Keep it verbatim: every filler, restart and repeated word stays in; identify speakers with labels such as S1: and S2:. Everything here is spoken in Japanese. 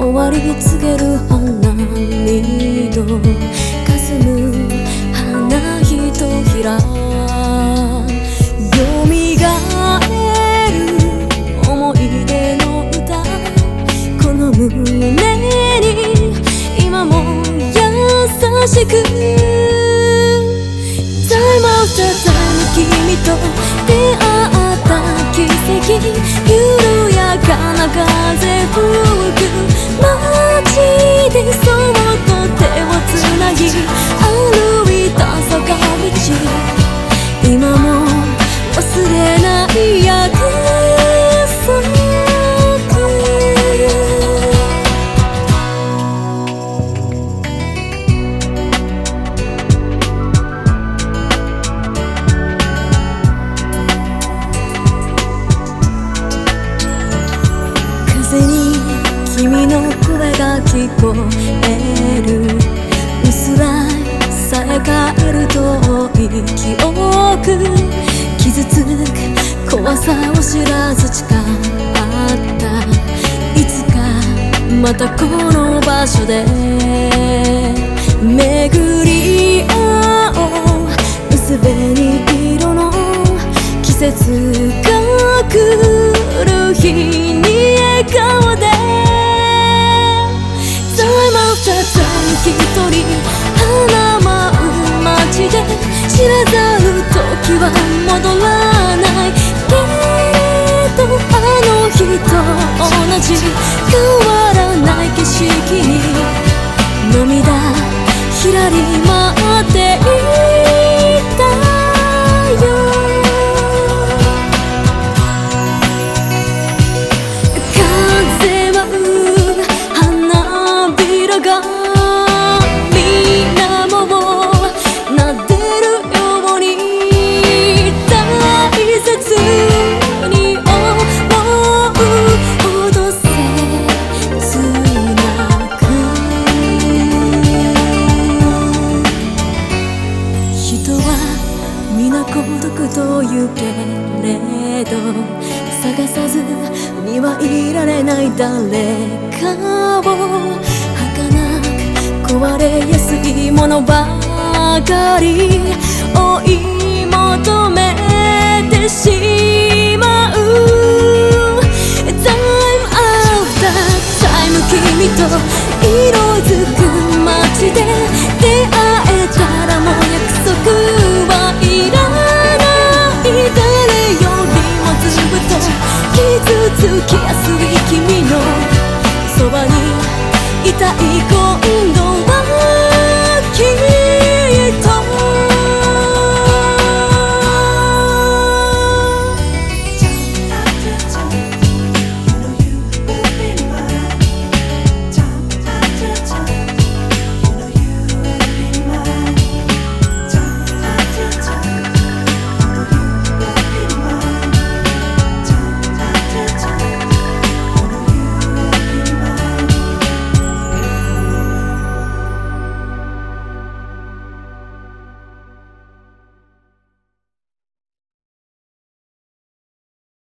S1: 終わり告げる花見と霞む花ひとひらよみがえる思い出の歌この胸に今も優しく Time after time 君と出会った奇跡緩やかな風吹く街でそっと手をつなぎ歩いた坂道今も忘れない約束風に君の声が聞こえる薄らいさえ変える遠い記憶傷つく怖さを知らず誓ったいつかまたこの場所で巡り合おう薄紅色の季節が来る日に笑顔で Time after time 一人花舞う街で知らざる時は戻らないけどあの日と同じ変わらない景色に涙ひらり待っていたよ風舞う花びらが水面を撫でるように大切に思うほど切なく人は皆孤独と言うけれど探さずにはいられない誰かを儚く壊れやすいものばかり追い求め